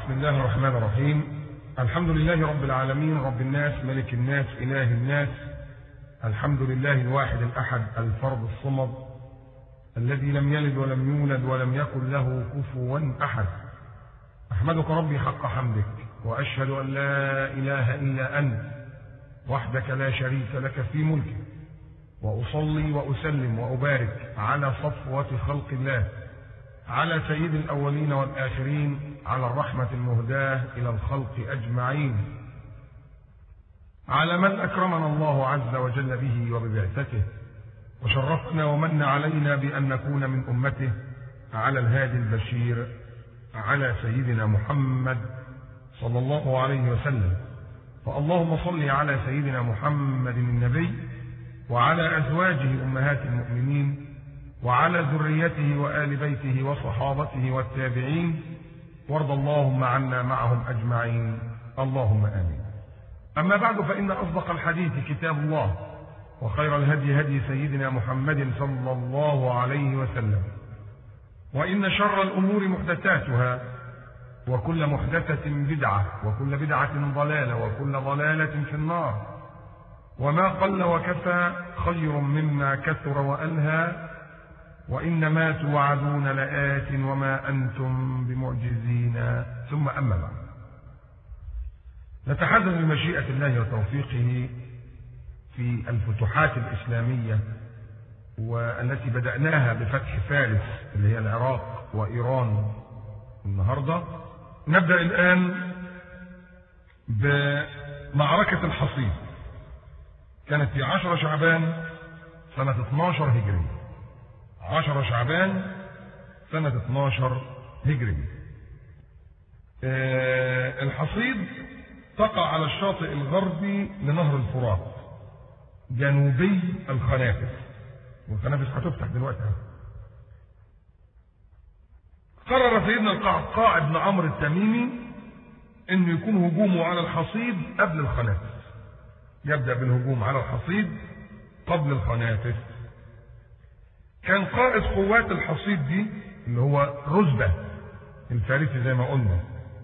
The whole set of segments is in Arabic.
بسم الله الرحمن الرحيم. الحمد لله رب العالمين، رب الناس، ملك الناس، إله الناس. الحمد لله الواحد الأحد الفرد الصمد الذي لم يلد ولم يولد ولم يكن له كفوا أحد. أحمدك ربي حق حمدك، وأشهد أن لا إله إلا أنت وحدك لا شريك لك في ملكك، وأصلي وأسلم وأبارك على صفوة خلق الله، على سيد الأولين والآخرين، على الرحمة المهداة إلى الخلق أجمعين، على من أكرمنا الله عز وجل به وببعثته، وشرفنا ومن علينا بأن نكون من أمته، على الهادي البشير، على سيدنا محمد صلى الله عليه وسلم. فاللهم صل على سيدنا محمد النبي وعلى أزواجه أمهات المؤمنين وعلى ذريته وآل بيته وصحابته والتابعين، وارض اللهم عنا معهم أجمعين، اللهم آمين. أما بعد، فإن أصدق الحديث كتاب الله، وخير الهدي هدي سيدنا محمد صلى الله عليه وسلم، وإن شر الأمور محدثاتها، وكل محدثة بدعة، وكل بدعة ضلالة، وكل ضلالة في النار. وما قل وكفى خير مما كثر وألهى، وإنما توعدون لآت وما أنتم بمعجزين. ثم أما بعد، نتحدث بمشيئة الله وتوفيقه في الفتوحات الإسلامية، والتي بدأناها بفتح فارس اللي هي العراق وإيران النهاردة. نبدأ الآن بمعركة الحصيد، كانت في 10 شعبان سنة 12 هجري. 10 شعبان سنة 12 هجري. الحصيد تقع على الشاطئ الغربي لنهر الفرات، جنوبي الخنافس، والخنافس هتفتح دلوقتي. قرر سيدنا القعقاع بن عمرو التميمي انه يكون هجومه على الحصيد قبل الخنافس، يبدأ بالهجوم على الحصيد قبل الخنافس. كان قائد قوات الحصيد دي اللي هو رزبة الفارسي زي ما قلنا.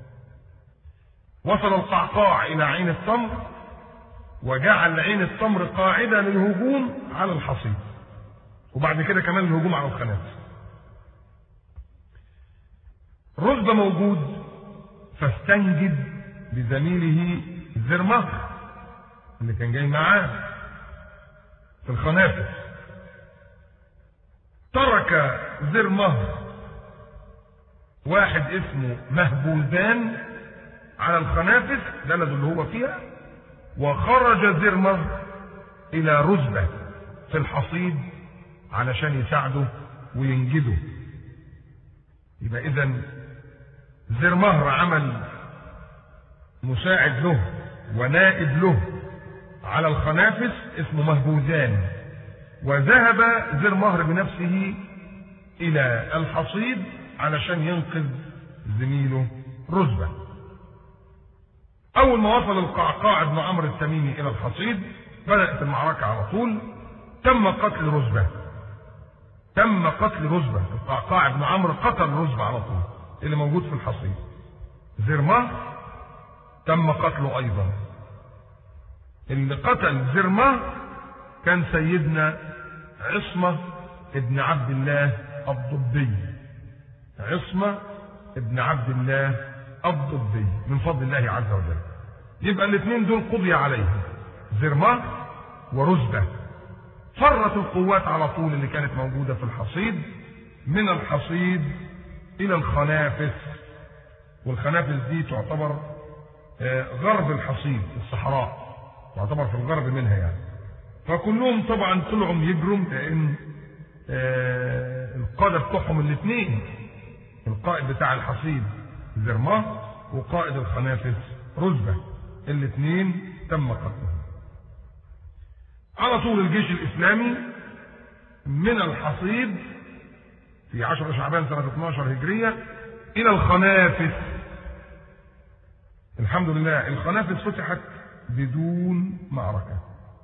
وصل القعقاع إلى عين التمر، وجعل عين التمر قاعدة للهجوم على الحصيد، وبعد كده كمان الهجوم على الخنافس. رزبة موجود، فاستنجد بزميله زرمهر اللي كان جاي معاه في الخنافس. ترك زرمهر واحد اسمه مهبوذان على الخنافس بلده اللي هو فيها، وخرج زرمهر الى رزبة في الحصيد علشان يساعده وينجده. يبقى اذن زرمهر عمل مساعد له ونائب له على الخنافس اسمه مهبوذان، وذهب زرمهر بنفسه إلى الحصيد علشان ينقذ زميله رزبة. أول ما وصل القعقاع بن عمرو التميمي إلى الحصيد بدأت المعركة على طول. تم قتل رزبة، القعقاع بن عمرو قتل رزبة على طول اللي موجود في الحصيد. زرمهر تم قتله أيضا. اللي قتل زرمهر كان سيدنا عصمة ابن عبد الله الضبي، عصمة ابن عبد الله الضبي من فضل الله عز وجل. يبقى الاثنين دول قضي عليهم، زرمهر ورزبة. فرت القوات على طول اللي كانت موجودة في الحصيد من الحصيد إلى الخنافس، والخنافس دي تعتبر غرب الحصيد في الصحراء، تعتبر في الغرب منها يعني. فكلهم طبعا طلعوا يجروا، لان القادة بتوعهم الاثنين، القائد بتاع الحصيد زرمهر وقائد الخنافس رزبة، الاثنين تم قتلهم. على طول الجيش الاسلامي من الحصيد في 10 شعبان سنة 12 هجرية الى الخنافس. الحمد لله الخنافس فتحت بدون معركة،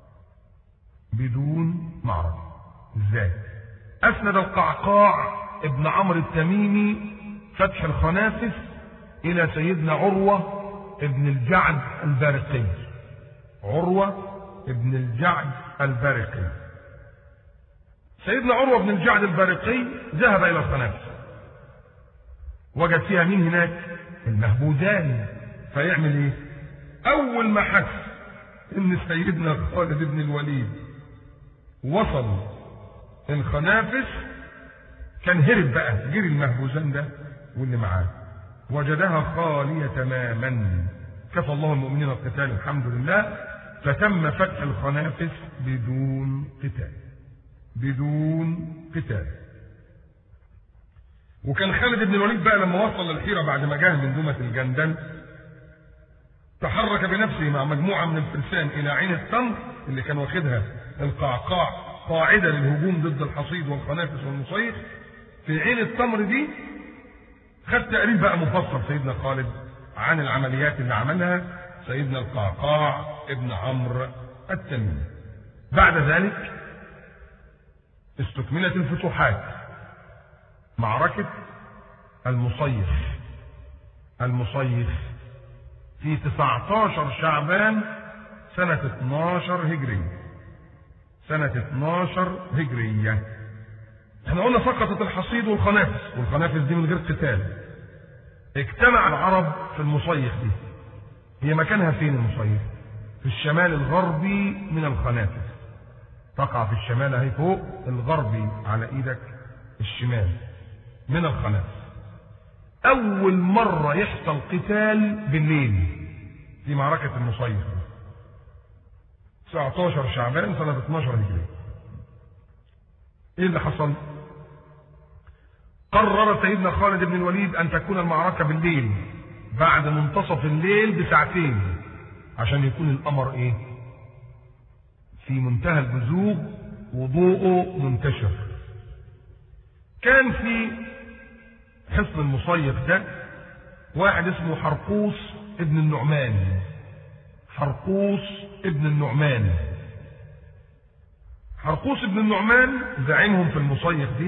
ازاي؟ اسند القعقاع ابن عمرو التميمي فتح الخنافس إلى سيدنا عروة ابن الجعد البارقي. عروة ابن الجعد البارقي. سيدنا عروة بن الجعد البارقي ذهب إلى الخنافس، وجد فيها مين هناك؟ المهبوزان. فيعمل ايه؟ أول ما حس إن سيدنا خالد بن الوليد وصل الخنافس كان هرب بقى، جري المهبوزان ده واللي معاه، وجدها خالية تماما. كفى الله المؤمنين القتال الحمد لله، فتم فتح الخنافس بدون قتال. بدون قتال. وكان خالد بن الوليد بقى لما وصل للحيرة بعد ما جاه من دومة الجندل، تحرك بنفسه مع مجموعة من الفرسان إلى عين التمر اللي كان واخدها القعقاع قاعدة للهجوم ضد الحصيد والخنافس والمصيخ. في عين التمر دي خد تقرير بقى مفصل سيدنا خالد عن العمليات اللي عملها سيدنا القعقاع ابن عمرو التميمي. بعد ذلك استكملت الفتوحات. معركة المصيخ. المصيخ في 19 شعبان سنة 12 هجرية. سنة 12 هجرية. احنا قلنا سقطت الحصيد والخنافس، والخنافس دي من غير قتال. اجتمع العرب في المصيخ دي. هي مكانها فين المصيخ؟ في الشمال الغربي من الخنافس. تقع في الشمال اهي فوق الغربي على ايدك الشمال من الخنافس. اول مرة يحصل قتال بالليل في معركة المصيخ 19 شعبان سنة 12 هجرية. ايه اللي حصل؟ قرر سيدنا خالد بن الوليد ان تكون المعركة بالليل بعد منتصف الليل بساعتين، عشان يكون القمر ايه؟ في منتهى البزوغ وضوءه منتشر. كان في حصن المصيخ ده واحد اسمه حرقوس ابن النعمان. حرقوس ابن النعمان. حرقوس ابن النعمان زعيمهم في المصيخ دي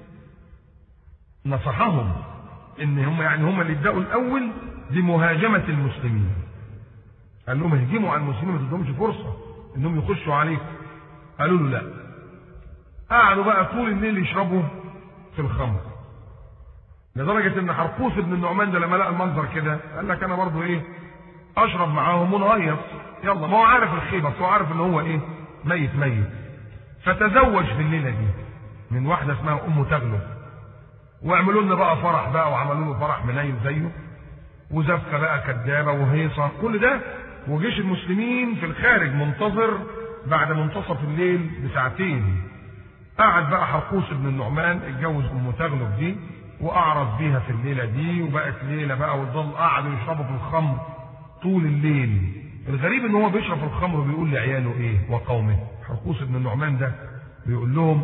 نصحهم ان هم اللي يبداوا الاول بمهاجمة المسلمين. قال لهم اهجموا على المسلمين، ما تدهمش فرصة انهم يخشوا عليكم. قالوا له لا. قعدوا بقى طول الليل يشربوا في الخمر، لدرجة ان حرقوس ابن النعمان ده لما لقى المنظر كده قال لك انا برضو ايه اشرب معاهم ونهيص، يلا. ما هو عارف الخيبة، بس هو عارف ان هو ايه ميت. فتزوج في الليلة دي من واحدة اسمها ام تغلب، وعملوا لنا بقى فرح بقى، وعملوا له فرح منيل زيه، وزفة بقى كدابة وهيصة، كل ده. وجيش المسلمين في الخارج منتظر بعد منتصف الليل بساعتين. قعد بقى حرقوس ابن النعمان اتجوز ام تغلب دي واعرض بيها في الليله دي، وبقت ليله بقى، وظل قعدوا يشربوا في الخمر طول الليل. الغريب ان هو بيشرب في الخمر وبيقول لعياله ايه وقومه. حرقوس ابن النعمان ده بيقول لهم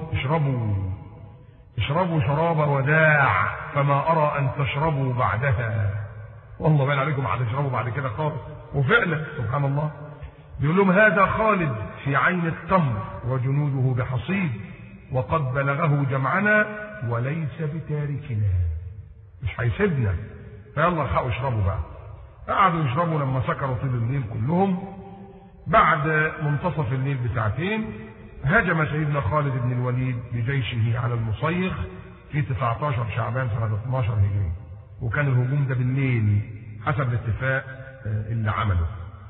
اشربوا شراب وداع فما ارى ان تشربوا بعدها. والله باين عليكم هتشربوا بعد كده خالص. وفعلا سبحان الله بيقول لهم هذا خالد في عين التمر وجنوده بحصيد، وقد بلغه جمعنا وليس بتاركنا، مش هيسيبنا، فيلا الحقوا اشربوا بقى. قعدوا يشربوا لما سكروا طول الليل كلهم. بعد منتصف الليل بساعتين هجم سيدنا خالد بن الوليد بجيشه على المصيخ في 19 شعبان سنة 12 هجري، وكان الهجوم ده بالليل حسب الاتفاق اللي عمله.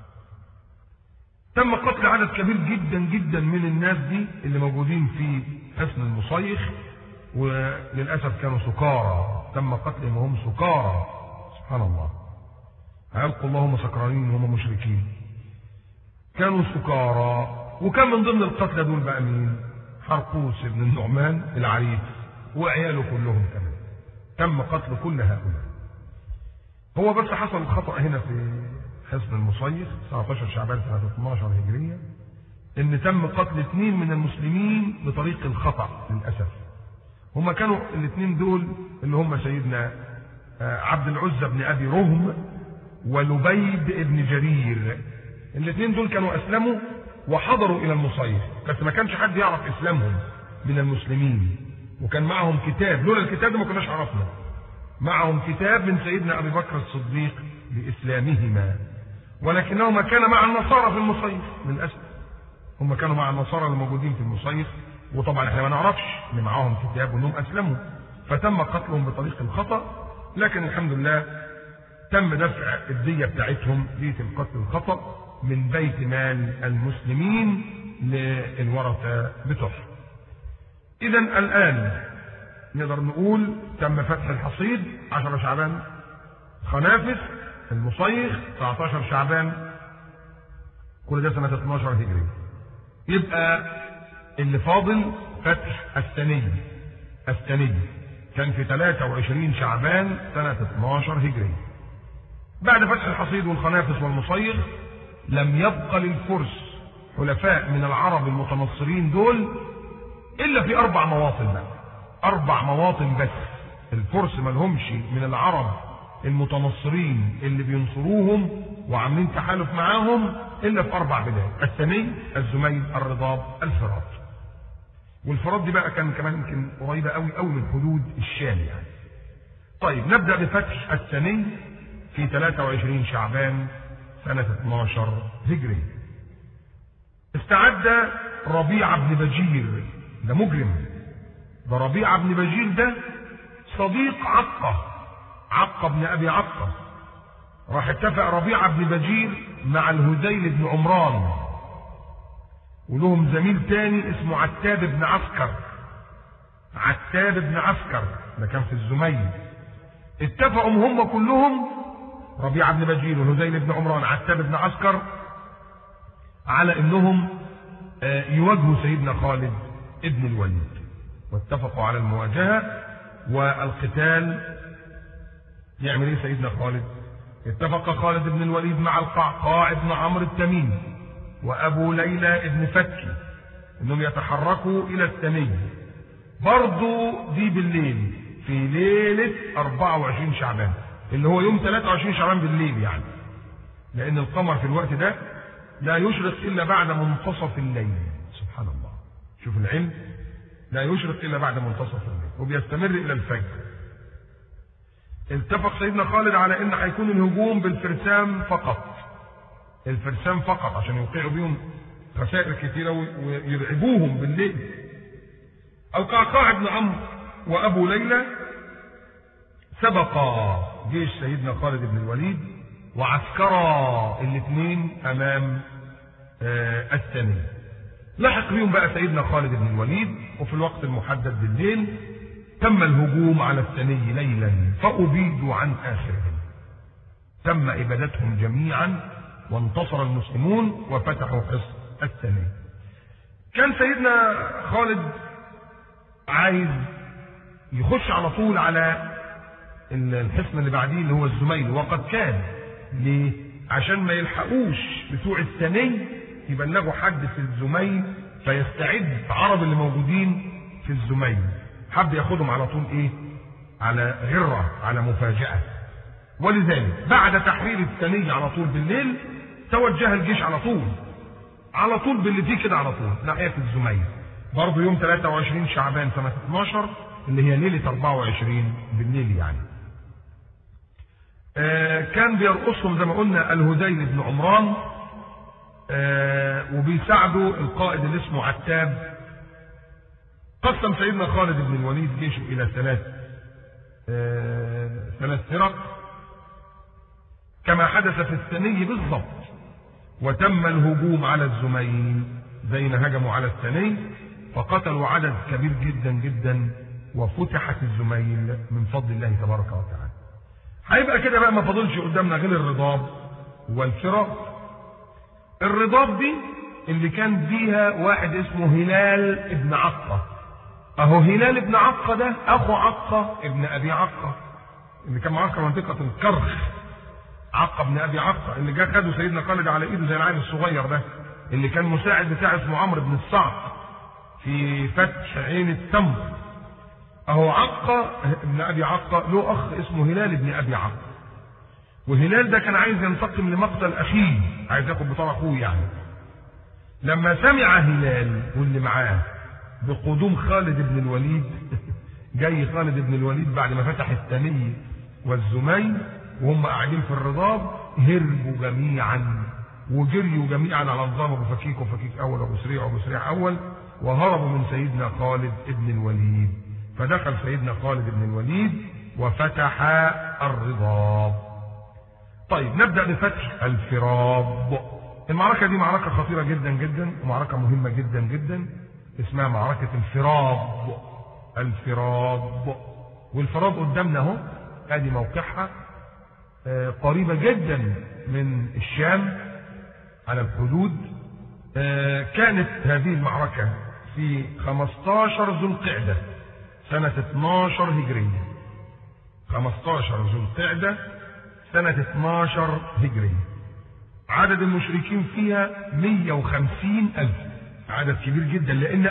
تم قتل عدد كبير جدا جدا من الناس دي اللي موجودين في حصن المصيخ، وللأسف كانوا سكارى. تم قتلهم وهم سكارى. سبحان الله. هيلقوا اللهم سكرانين وهم مشركين. كانوا سكارى. وكان من ضمن القتلى دول بقى مين؟ حرقوس بن النعمان العريف وعياله كلهم كمان. تم قتل كل هؤلاء. هو بس حصل الخطأ هنا في حصن المصيخ 19 شعبان سنة 12 هجرية، ان تم قتل 2 من المسلمين بطريق الخطأ للأسف. هما كانوا الاثنين دول اللي هم سيدنا عبد العزة بن أبي رهم ولبيد بن جرير. الاثنين دول كانوا أسلموا وحضروا إلى المصيخ، بس ما كانش حد يعرف إسلامهم من المسلمين، وكان معهم كتاب. لولا الكتاب ده ما كناش عرفنا. معهم كتاب من سيدنا أبي بكر الصديق بإسلامهما، ولكنهما كان مع النصارى في المصيف للأسف. هم كانوا مع النصارى الموجودين في المصيف، وطبعا احنا ما نعرفش ان معاهم كتاب وانهم اسلموا، فتم قتلهم بطريق الخطأ. لكن الحمد لله تم دفع الدية بتاعتهم، دية القتل الخطأ، من بيت مال المسلمين للورثة بتوعهم. إذا الآن نقدر نقول تم فتح الحصيد 10 شعبان، خنافس، المصيخ 19 شعبان، كل ده سنة 12 هجري. يبقى اللي فاضل فتح الثني كان في 23 شعبان سنة 12 هجري. بعد فتح الحصيد والخنافس والمصيغ لم يبقى للفرس حلفاء من العرب المتنصرين دول إلا في 4 مواطن بقى، 4 مواطن بس. الفرس ما لهمش من العرب المتنصرين اللي بينصروهم وعاملين تحالف معاهم إلا في 4 بلاد: الثني، الزميل، الرضاب، الفرات. والفرات دي بقى كان كمان يمكن قريبة قوي قوي من حدود الشام يعني. طيب نبدأ بفتح الثني في 23 شعبان سنة 12 هجري. استعد ربيعة بن بجير، ده مجرم، ده ربيعة بن بجير ده صديق عقة بن أبي عقة. راح اتفق ربيعة بن بجير مع الهذيل بن عمران، ولهم زميل تاني اسمه عتاب بن عسكر، ده كان في الزميل. اتفقوا هم كلهم، ربيعة بن بجير والهذيل بن عمران عتاب بن عسكر، على انهم يواجهوا سيدنا خالد ابن الوليد، واتفقوا على المواجهة والقتال. يعمل ايه سيدنا خالد؟ اتفق خالد بن الوليد مع القعقاع بن عمرو التميمي وابو ليلى ابن فتكي انهم يتحركوا الى الثني، برضو دي بالليل في ليلة 24 شعبان، اللي هو يوم 23 شعبان بالليل يعني، لان القمر في الوقت ده لا يشرق الا بعد منتصف الليل. سبحان الله، شوف العلم، لا يشرق الا بعد منتصف الليل وبيستمر الى الفجر. اتفق سيدنا خالد على ان هيكون الهجوم بالفرسان فقط، عشان يوقعوا بيهم خسائر كثيره ويرعبوهم بالليل. القعقاع بن عمرو وابو ليلى سبقا جيش سيدنا خالد بن الوليد وعسكرا الاثنين امام الثني. لحق بهم بقى سيدنا خالد بن الوليد، وفي الوقت المحدد بالليل تم الهجوم على الثني ليلا، فأبيدوا عن آخرهم، تم إبادتهم جميعا، وانتصر المسلمون وفتحوا حصن الثني. كان سيدنا خالد عايز يخش على طول على الحصن اللي بعديه اللي هو الزميل، وقد كان. ليه؟ عشان ما يلحقوش بتوع الثني يبلغوا حد في الزميل فيستعد عرب اللي موجودين في الزميل، حب ياخدهم على طول ايه؟ على غرة، على مفاجأة. ولذلك بعد تحرير الثني على طول بالليل توجه الجيش على طول باللي فيه كده على طول ناحية الزميل، برضه يوم 23 شعبان سنة 12 اللي هي ليلة 24 بالليل يعني. كان بيرقصهم زي ما قلنا الهذيل بن عمران، وبيساعدوا القائد اللي اسمه عتاب. قسم سيدنا خالد بن الوليد جيشه الى 3 فرق كما حدث في الثني بالضبط، وتم الهجوم على الزميل زي ما هجموا على الثني، فقتلوا عدد كبير جدا جدا، وفتحت الزميل من فضل الله تبارك وتعالى. هيبقى كده بقى ما فاضلش قدامنا غير الرضاب والفرات. الرضاب دي اللي كان فيها واحد اسمه هلال ابن عقة. اهو هلال ابن عقة ده اخو عقة ابن ابي عقة اللي كان معسكر منطقة الكرخ. عقة ابن ابي عقة اللي جه خده سيدنا خالد على ايده زي العيل الصغير ده، اللي كان مساعد بتاع اسمه عمرو بن الصعق في فتح عين التمر. اهو عقة ابن ابي عقة له اخ اسمه هلال ابن ابي عقة، وهلال ده كان عايز ينتقم لمقتل اخيه، عايز ياخد بطار اخوه يعني. لما سمع هلال واللي معاه بقدوم خالد بن الوليد، جاي خالد بن الوليد بعد ما فتح الثني والزميل وهم قاعدين في الرضاب هربوا جميعا وجريوا جميعا على نظام ابو فكيك وفكيك اول وابو سريع وابو سريع اول، وهربوا من سيدنا خالد بن الوليد. فدخل سيدنا خالد بن الوليد وفتح الرضاب. طيب نبدأ بفتح الفراب. المعركة دي معركة خطيرة جدا جدا ومعركة مهمة جدا جدا، اسمها معركة الفراب. الفراب، والفراب قدامنا اهو، ادي موقعها، قريبة جدا من الشام على الحدود. كانت هذه المعركة في 15 ذو القعدة سنة 12 هجرية. 15 ذو القعدة سنة 12 هجرية. عدد المشركين فيها 150,000، عدد كبير جدا، لأن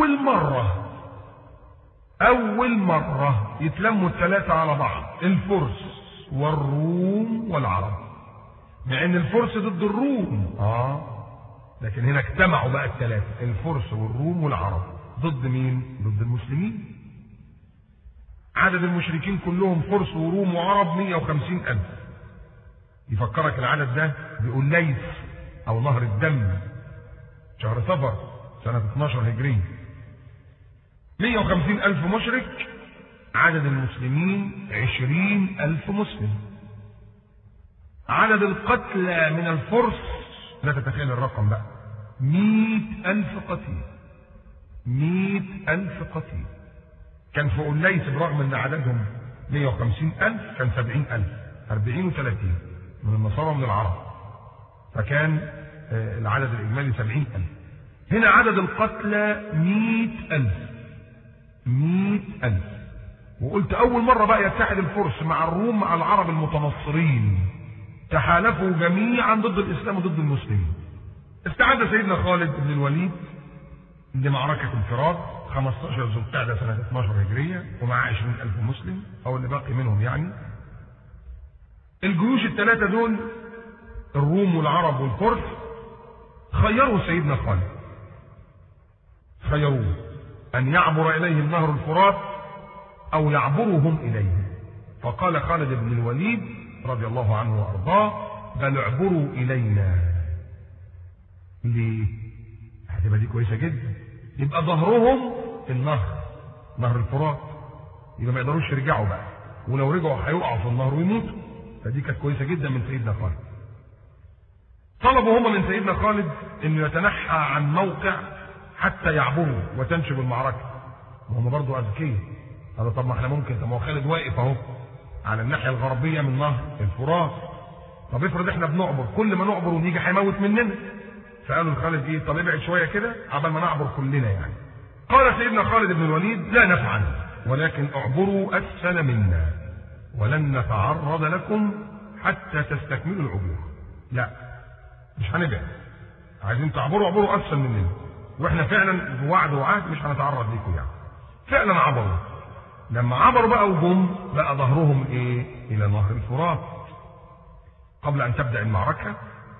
أول مرة يتلموا الثلاثة على بعض، الفرس والروم والعرب، مع ان الفرس ضد الروم لكن هنا اجتمعوا بقى الثلاثة، الفرس والروم والعرب، ضد مين؟ ضد المسلمين. عدد المشركين كلهم فرس وروم وعرب 150,000. يفكرك العدد ده بأوليس او نهر الدم، شهر صفر سنة 12 هجرية. 150,000 مشرك، عدد المسلمين 20,000 مسلم. عدد القتلى من الفرس لا تتخيل الرقم بقى، 100,000 قتيل. 100,000 قتيل. كان في أوليس برغم ان عددهم 150,000 كان 70,000، 40 و30 من النصارى ومن العرب، فكان العدد الإجمالي 70,000. هنا عدد القتلى 100,000. 100,000. وقلت أول مرة بقى يتحد الفرس مع الروم مع العرب المتنصرين، تحالفوا جميعا ضد الإسلام وضد المسلمين. استعد سيدنا خالد بن الوليد لمعركة الفراب 15 ذو القعدة سنة 12 هجرية، ومع 20,000 مسلم أو اللي باقي منهم يعني. الجيوش الثلاثة دول، الروم والعرب والفرس، خيروا سيدنا خالد، خيروه أن يعبر إليهم نهر الفرات أو يعبرهم إليه. فقال خالد بن الوليد رضي الله عنه وأرضاه: بل اعبروا إلينا. ليه؟ هتبقى دي كويسة جدا، يبقى ظهرهم النهر، نهر الفرات، يبقى ما يقدروش يرجعوا بقى، ولو رجعوا هيقعوا في النهر ويموتوا. فدي كانت كويسة جدا من سيدنا خالد. طلبوا هم من سيدنا خالد انه يتنحى عن موقع حتى يعبروا وتنشب المعركة. وهم برضه أذكياء. هذا طب ما احنا ممكن، طب ما هو خالد واقف اهو على الناحية الغربية من نهر الفرات، طب افرض احنا بنعبر، كل ما نعبر ونيجي هيموت مننا. فقالوا لخالد ايه، طب ابعد شوية كده عبال ما نعبر كلنا يعني. قال سيدنا خالد بن الوليد: لا نفعل، ولكن اعبروا أسفل منا ولن نتعرض لكم حتى تستكملوا العبور. لا مش هنبعد، عايزين تعبروا عبروا أسفل مننا، واحنا فعلا بوعد وعهد مش هنتعرض لكم يعني. فعلا عبروا. لما عبروا بقى وجم بقى ظهرهم ايه؟ الى نهر الفرات. قبل ان تبدأ المعركة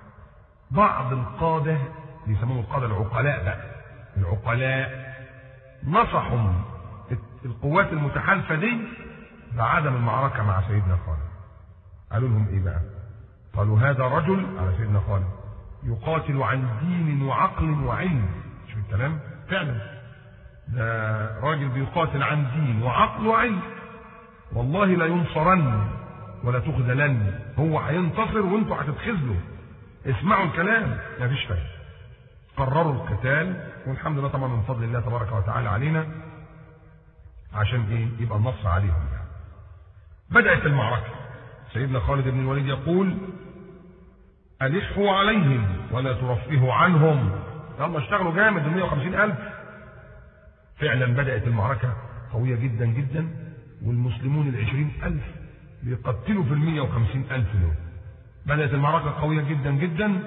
بعض القادة، بيسموهم القادة العقلاء بقى، العقلاء نصحوا القوات المتحالفة دي بعدم المعركة مع سيدنا خالد. قالوا لهم ايه بقى؟ قالوا: هذا رجل، على سيدنا خالد، يقاتل عن دين وعقل وعلم. شوف الكلام، فعلا ده راجل بيقاتل عن دين وعقل وعلم، والله لا ينصرن ولا تخذلن، هو هينتصر وانتوا هتتخذلوا، اسمعوا الكلام. مفيش فايده. قرروا القتال، والحمد لله طبعا من فضل الله تبارك وتعالى علينا، عشان ايه؟ يبقى النصر عليهم يعني. بدأت المعركة. سيدنا خالد بن الوليد يقول: ألحوا عليهم ولا ترفهوا عنهم، يلا اشتغلوا جامد ال 150,000. فعلا بدأت المعركة قوية جدا جدا، والمسلمون 20,000 بيقتلوا في 150,000 دول. بدأت المعركة قوية جدا جدا.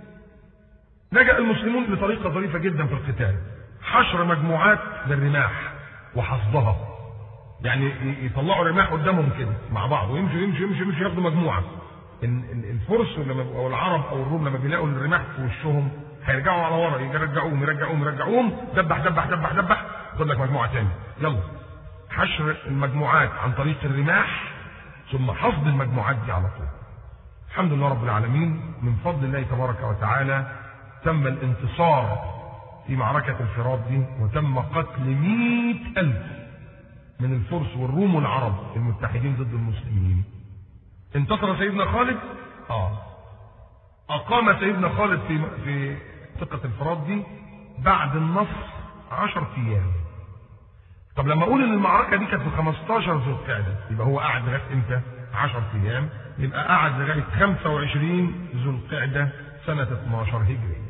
لجأ المسلمون بطريقة ظريفة جدا في القتال، حشر مجموعات للرماح وحصدها، يعني يطلعوا رماح قدامهم كده مع بعض ويمشوا يمشوا يمشوا يمشوا ياخدوا مجموعة. الفرس او العرب او الروم لما بيلاقوا الرماح في وشهم هيرجعوا على ورا، يرجعوهم دبح دبح دبح دبح، خد لك مجموعة تاني، يلا. حشر المجموعات عن طريق الرماح ثم حصد المجموعات دي على طول. الحمد لله رب العالمين، من فضل الله تبارك وتعالى تم الانتصار في معركة الفرات دي، وتم قتل 100,000 من الفرس والروم والعرب المتحدين ضد المسلمين. انتصر سيدنا خالد. أقام سيدنا خالد في ثقة الفرات دي بعد النصر 10 أيام. طب لما أقول إن المعركة دي كانت في 15 ذو القعدة، يبقى هو قعد لغاية إمتى؟ 10 أيام، يبقى قعد لغاية 25 ذو القعدة سنة 12 هجري.